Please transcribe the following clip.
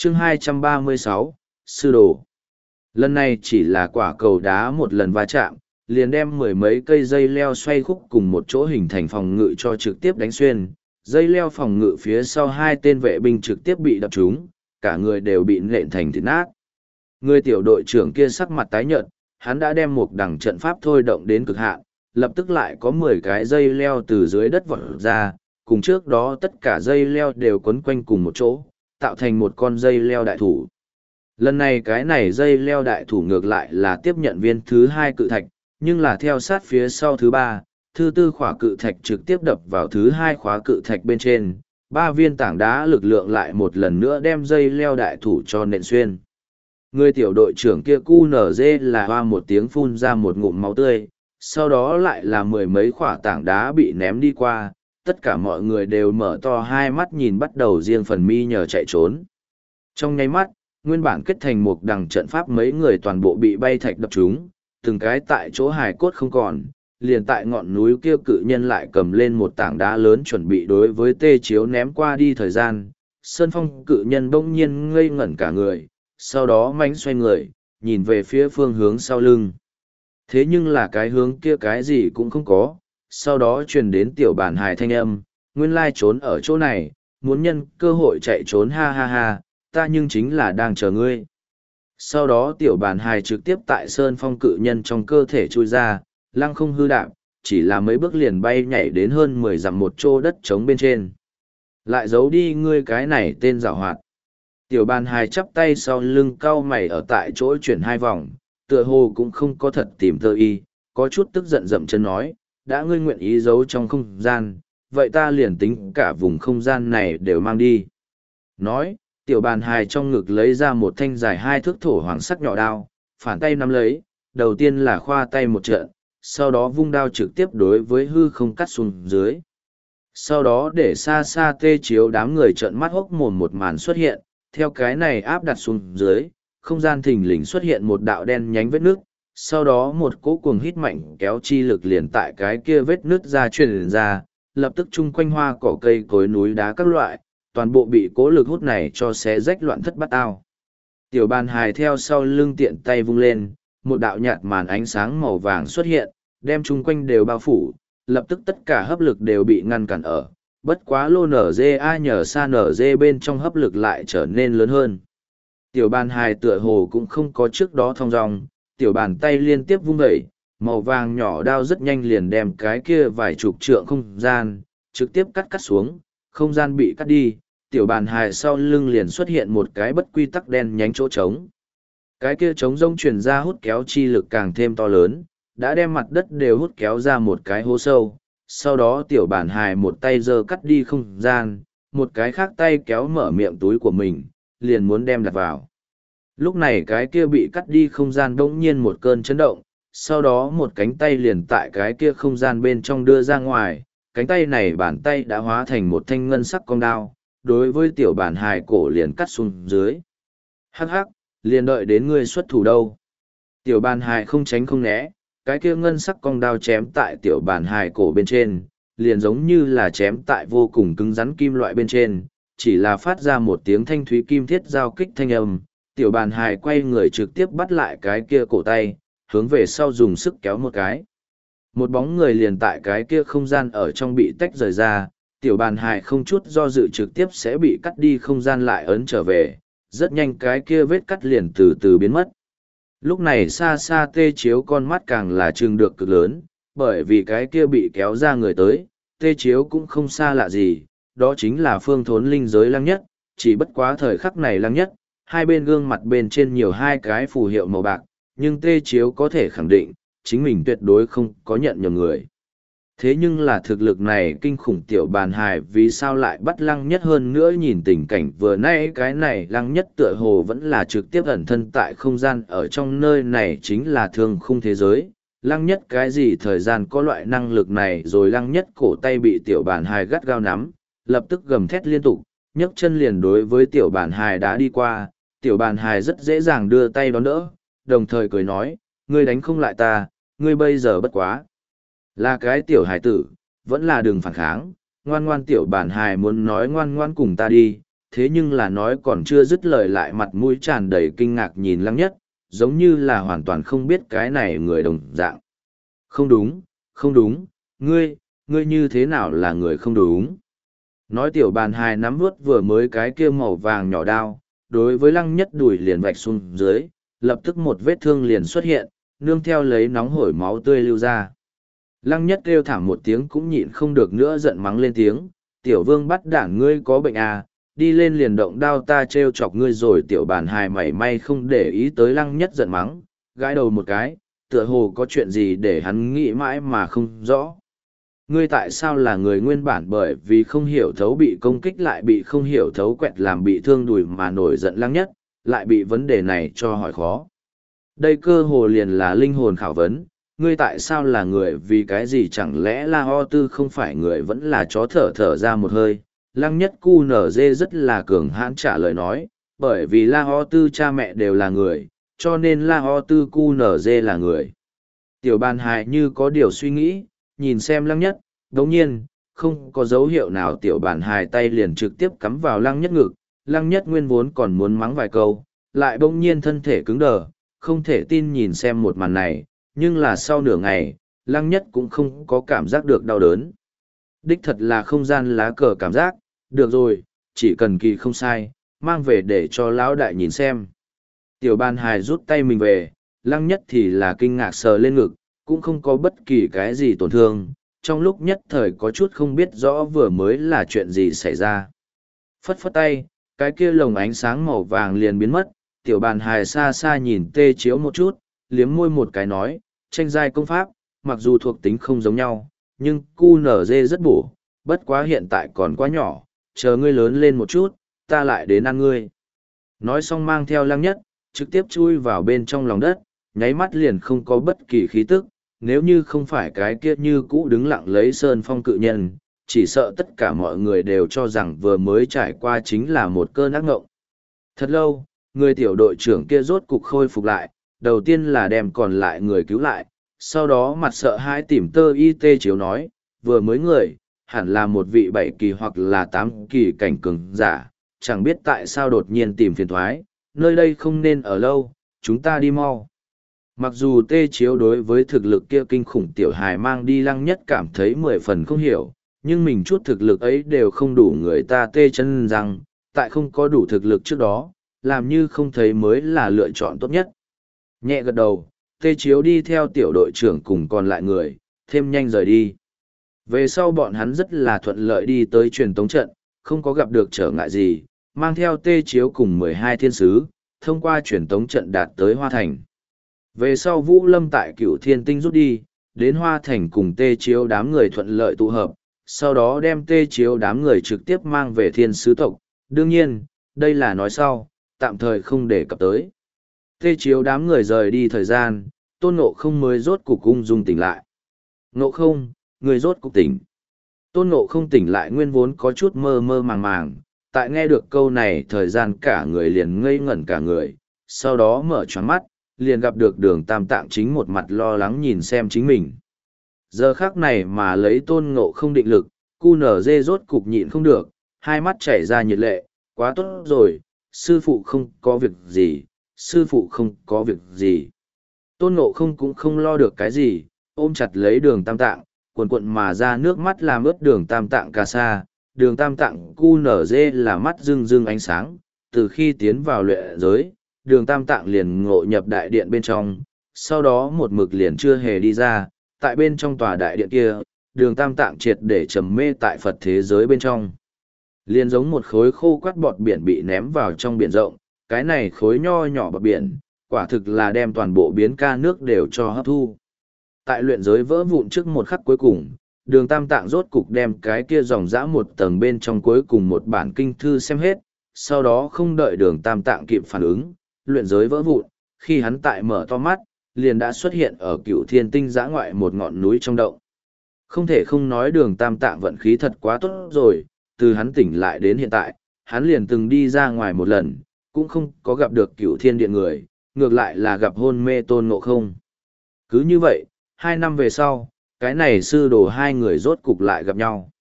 chương 236, sư đồ. Lần này chỉ là quả cầu đá một lần va chạm, liền đem mười mấy cây dây leo xoay khúc cùng một chỗ hình thành phòng ngự cho trực tiếp đánh xuyên. Dây leo phòng ngự phía sau hai tên vệ binh trực tiếp bị đập trúng, cả người đều bị nện thành thịt nát. Người tiểu đội trưởng kia sắc mặt tái nhợt, hắn đã đem một đằng trận pháp thôi động đến cực hạn, lập tức lại có 10 cái dây leo từ dưới đất vọt ra, cùng trước đó tất cả dây leo đều quấn quanh cùng một chỗ, tạo thành một con dây leo đại thủ. Lần này cái này dây leo đại thủ ngược lại là tiếp nhận viên thứ 2 cự thạch, nhưng là theo sát phía sau thứ 3, thứ 4 khóa cự thạch trực tiếp đập vào thứ 2 khóa cự thạch bên trên, 3 viên tảng đá lực lượng lại một lần nữa đem dây leo đại thủ cho nện xuyên. Người tiểu đội trưởng kia QNZ là hoa một tiếng phun ra một ngụm máu tươi, sau đó lại là mười mấy khỏa tảng đá bị ném đi qua, tất cả mọi người đều mở to hai mắt nhìn bắt đầu riêng phần mi nhờ chạy trốn. Trong nháy mắt, nguyên bản kết thành một đằng trận pháp mấy người toàn bộ bị bay thạch đập trúng, từng cái tại chỗ hài cốt không còn, liền tại ngọn núi kia cự nhân lại cầm lên một tảng đá lớn chuẩn bị đối với tê chiếu ném qua đi thời gian. Sơn Phong cự nhân bỗng nhiên ngây ngẩn cả người, sau đó mánh xoay người, nhìn về phía phương hướng sau lưng. Thế nhưng là cái hướng kia cái gì cũng không có, sau đó truyền đến tiểu bản hài thanh âm, nguyên lai trốn ở chỗ này, muốn nhân cơ hội chạy trốn ha ha ha, ta nhưng chính là đang chờ ngươi. Sau đó tiểu bản hài trực tiếp tại Sơn Phong cự nhân trong cơ thể chui ra, lăng không hư đạp, chỉ là mấy bước liền bay nhảy đến hơn 10 dặm một chỗ đất trống bên trên. Lại giấu đi ngươi cái này tên giảo hoạt. Tiểu bàn hài chắp tay sau lưng cau mày ở tại chỗ chuyển 2 vòng, tựa hồ cũng không có thật tìm tơ y, có chút tức giận dậm chân nói, đã ngươi nguyện ý giấu trong không gian, vậy ta liền tính cả vùng không gian này đều mang đi. Nói, tiểu bàn hài trong ngực lấy ra một thanh dài 2 thước thổ hoàng sắc nhỏ đao, phản tay nắm lấy, đầu tiên là khoa tay một trận, sau đó vung đao trực tiếp đối với hư không cắt xuống dưới. Sau đó để xa xa tê chiếu đám người trợn mắt hốc mồm một màn xuất hiện, theo cái này áp đặt xuống dưới, không gian thình lình xuất hiện một đạo đen nhánh vết nước, sau đó một cỗ cuồng hít mạnh kéo chi lực liền tại cái kia vết nước ra truyền ra, lập tức chung quanh hoa cỏ cây cối núi đá các loại, toàn bộ bị cỗ lực hút này cho xé rách loạn thất bát ao. Tiểu bàn hài theo sau lưng tiện tay vung lên, một đạo nhạt màn ánh sáng màu vàng xuất hiện, đem chung quanh đều bao phủ, lập tức tất cả hấp lực đều bị ngăn cản ở. Bất quá lô nở dê ai nhờ xa nở dê bên trong hấp lực lại trở nên lớn hơn. Tiểu bàn hài tựa hồ cũng không có trước đó thong dong, tiểu bàn tay liên tiếp vung đẩy, màu vàng nhỏ đao rất nhanh liền đem cái kia vài chục trượng không gian, trực tiếp cắt xuống, không gian bị cắt đi, tiểu bàn hài sau lưng liền xuất hiện một cái bất quy tắc đen nhánh chỗ trống. Cái kia trống rông truyền ra hút kéo chi lực càng thêm to lớn, đã đem mặt đất đều hút kéo ra một cái hố sâu. Sau đó tiểu bản hài một tay giơ cắt đi không gian, một cái khác tay kéo mở miệng túi của mình, liền muốn đem đặt vào. Lúc này cái kia bị cắt đi không gian bỗng nhiên một cơn chấn động, sau đó một cánh tay liền tại cái kia không gian bên trong đưa ra ngoài, cánh tay này bàn tay đã hóa thành một thanh ngân sắc cong đao, đối với tiểu bản hài cổ liền cắt xuống dưới. Hắc hắc, liền đợi đến ngươi xuất thủ đâu. Tiểu bản hài không tránh không né, cái kia ngân sắc cong đao chém tại tiểu bản hài cổ bên trên, liền giống như là chém tại vô cùng cứng rắn kim loại bên trên, chỉ là phát ra một tiếng thanh thúy kim thiết giao kích thanh âm, tiểu bản hài quay người trực tiếp bắt lại cái kia cổ tay, hướng về sau dùng sức kéo một cái. Một bóng người liền tại cái kia không gian ở trong bị tách rời ra, tiểu bản hài không chút do dự trực tiếp sẽ bị cắt đi không gian lại ấn trở về, rất nhanh cái kia vết cắt liền từ từ biến mất. Lúc này xa xa tê chiếu con mắt càng là trừng được cực lớn, bởi vì cái kia bị kéo ra người tới, tê chiếu cũng không xa lạ gì, đó chính là phương thốn linh giới Lăng Nhất, chỉ bất quá thời khắc này Lăng Nhất, hai bên gương mặt bên trên nhiều hai cái phù hiệu màu bạc, nhưng tê chiếu có thể khẳng định, chính mình tuyệt đối không có nhận nhầm người. Thế nhưng là thực lực này kinh khủng tiểu bàn hài vì sao lại bắt Lăng Nhất hơn nữa nhìn tình cảnh vừa nãy cái này Lăng Nhất tựa hồ vẫn là trực tiếp ẩn thân tại không gian ở trong nơi này chính là thương khung thế giới. Lăng Nhất cái gì thời gian có loại năng lực này rồi Lăng Nhất cổ tay bị tiểu bàn hài gắt gao nắm, lập tức gầm thét liên tục, nhấc chân liền đối với tiểu bàn hài đã đi qua, tiểu bàn hài rất dễ dàng đưa tay đón đỡ, đồng thời cười nói, ngươi đánh không lại ta, ngươi bây giờ bất quá. Là cái tiểu hài tử, vẫn là đường phản kháng, ngoan ngoan tiểu bản hài muốn nói ngoan ngoan cùng ta đi, thế nhưng là nói còn chưa dứt lời lại mặt mũi tràn đầy kinh ngạc nhìn Lăng Nhất, giống như là hoàn toàn không biết cái này người đồng dạng. Không đúng, không đúng, ngươi như thế nào là người không đúng? Nói tiểu bàn hài nắm vuốt vừa mới cái kia màu vàng nhỏ đao, đối với Lăng Nhất đùi liền vạch xuống dưới, lập tức một vết thương liền xuất hiện, nương theo lấy nóng hổi máu tươi lưu ra. Lăng Nhất kêu thảm một tiếng cũng nhịn không được nữa giận mắng lên tiếng, tiểu vương bắt đảng ngươi có bệnh à, đi lên liền động đao ta trêu chọc ngươi rồi tiểu bàn hài mảy may không để ý tới Lăng Nhất giận mắng, gãi đầu một cái, tựa hồ có chuyện gì để hắn nghĩ mãi mà không rõ. Ngươi tại sao là người nguyên bản bởi vì không hiểu thấu bị công kích lại bị không hiểu thấu quẹt làm bị thương đùi mà nổi giận Lăng Nhất, lại bị vấn đề này cho hỏi khó. Đây cơ hồ liền là linh hồn khảo vấn, ngươi tại sao là người vì cái gì chẳng lẽ La Ho Tư không phải người vẫn là chó thở thở ra một hơi. Lăng Nhất cu nở dê rất là cường hãn trả lời nói, bởi vì La Ho Tư cha mẹ đều là người, cho nên La Ho Tư cu nở dê là người. Tiểu bàn hài như có điều suy nghĩ, nhìn xem Lăng Nhất, đồng nhiên, không có dấu hiệu nào tiểu bàn hài tay liền trực tiếp cắm vào Lăng Nhất ngực, Lăng Nhất nguyên vốn còn muốn mắng vài câu, lại bỗng nhiên thân thể cứng đờ, không thể tin nhìn xem một màn này, nhưng là sau nửa ngày, Lăng Nhất cũng không có cảm giác được đau đớn. Đích thật là không gian lá cờ cảm giác, được rồi, chỉ cần kỳ không sai, mang về để cho lão đại nhìn xem. Tiểu bàn hài rút tay mình về, Lăng Nhất thì là kinh ngạc sờ lên ngực, cũng không có bất kỳ cái gì tổn thương, trong lúc nhất thời có chút không biết rõ vừa mới là chuyện gì xảy ra. Phất phất tay, cái kia lồng ánh sáng màu vàng liền biến mất, tiểu bàn hài xa xa nhìn Tê Chiếu một chút, liếm môi một cái nói, tranh giai công pháp, mặc dù thuộc tính không giống nhau, nhưng QNZ rất bổ, bất quá hiện tại còn quá nhỏ, chờ ngươi lớn lên một chút, ta lại đến ăn ngươi. Nói xong mang theo Lăng Nhất, trực tiếp chui vào bên trong lòng đất, nháy mắt liền không có bất kỳ khí tức, nếu như không phải cái kia như cũ đứng lặng lấy sơn phong cự nhân, chỉ sợ tất cả mọi người đều cho rằng vừa mới trải qua chính là một cơn ác ngộng. Thật lâu, người tiểu đội trưởng kia rốt cục khôi phục lại, đầu tiên là đem còn lại người cứu lại, sau đó mặt sợ hãi tìm Tơ Y Tê Chiếu nói, vừa mới người, hẳn là một vị 7 kỳ hoặc là 8 kỳ cảnh cường giả, chẳng biết tại sao đột nhiên tìm phiền thoái, nơi đây không nên ở lâu, chúng ta đi mau. Mặc dù Tê Chiếu đối với thực lực kia kinh khủng tiểu hài mang đi Lăng Nhất cảm thấy 10 phần không hiểu, nhưng mình chút thực lực ấy đều không đủ người ta tê chân rằng, tại không có đủ thực lực trước đó, làm như không thấy mới là lựa chọn tốt nhất. Nhẹ gật đầu, Tê Chiếu đi theo tiểu đội trưởng cùng còn lại người, thêm nhanh rời đi. Về sau bọn hắn rất là thuận lợi đi tới truyền tống trận, không có gặp được trở ngại gì, mang theo Tê Chiếu cùng 12 thiên sứ, thông qua truyền tống trận đạt tới Hoa Thành. Về sau Vũ Lâm tại Cửu Thiên Tinh rút đi, đến Hoa Thành cùng Tê Chiếu đám người thuận lợi tụ hợp, sau đó đem Tê Chiếu đám người trực tiếp mang về thiên sứ tộc. Đương nhiên, đây là nói sau, tạm thời không đề cập tới. Tê Chiếu đám người rời đi thời gian, Tôn Ngộ Không mới rốt cục ung dung tỉnh lại. Ngộ Không, người rốt cục tỉnh. Tôn Ngộ Không tỉnh lại nguyên vốn có chút mơ mơ màng màng, tại nghe được câu này thời gian cả người liền ngây ngẩn cả người, sau đó mở choáng mắt, liền gặp được Đường Tam Tạng chính một mặt lo lắng nhìn xem chính mình. Giờ khắc này mà lấy Tôn Ngộ Không định lực, QNZ rốt cục nhịn không được, hai mắt chảy ra nhiệt lệ, quá tốt rồi, sư phụ không có việc gì, sư phụ không có việc gì. Tôn Ngộ Không cũng không lo được cái gì, ôm chặt lấy Đường Tam Tạng, cuộn cuộn mà ra nước mắt làm ướt Đường Tam Tạng cà sa. Đường Tam Tạng QNZ là mắt rưng rưng ánh sáng, từ khi tiến vào luyện giới, Đường Tam Tạng liền ngộ nhập đại điện bên trong, sau đó một mực liền chưa hề đi ra, tại bên trong tòa đại điện kia, Đường Tam Tạng triệt để trầm mê tại Phật thế giới bên trong. Liền giống một khối khô quắt bọt biển bị ném vào trong biển rộng, cái này khối nho nhỏ bọt biển, quả thực là đem toàn bộ biến ca nước đều cho hấp thu. Tại luyện giới vỡ vụn trước một khắc cuối cùng, Đường Tam Tạng rốt cục đem cái kia dòng dã một tầng bên trong cuối cùng một bản kinh thư xem hết, sau đó không đợi Đường Tam Tạng kịp phản ứng, luyện giới vỡ vụn, khi hắn tại mở to mắt, liền đã xuất hiện ở Cửu Thiên Tinh giã ngoại một ngọn núi trong động. Không thể không nói Đường Tam Tạng vận khí thật quá tốt rồi, từ hắn tỉnh lại đến hiện tại, hắn liền từng đi ra ngoài một lần, cũng không có gặp được Cửu Thiên Điện người, ngược lại là gặp hôn mê Tôn Ngộ Không. Cứ như vậy, 2 năm về sau, cái này sư đồ hai người rốt cục lại gặp nhau.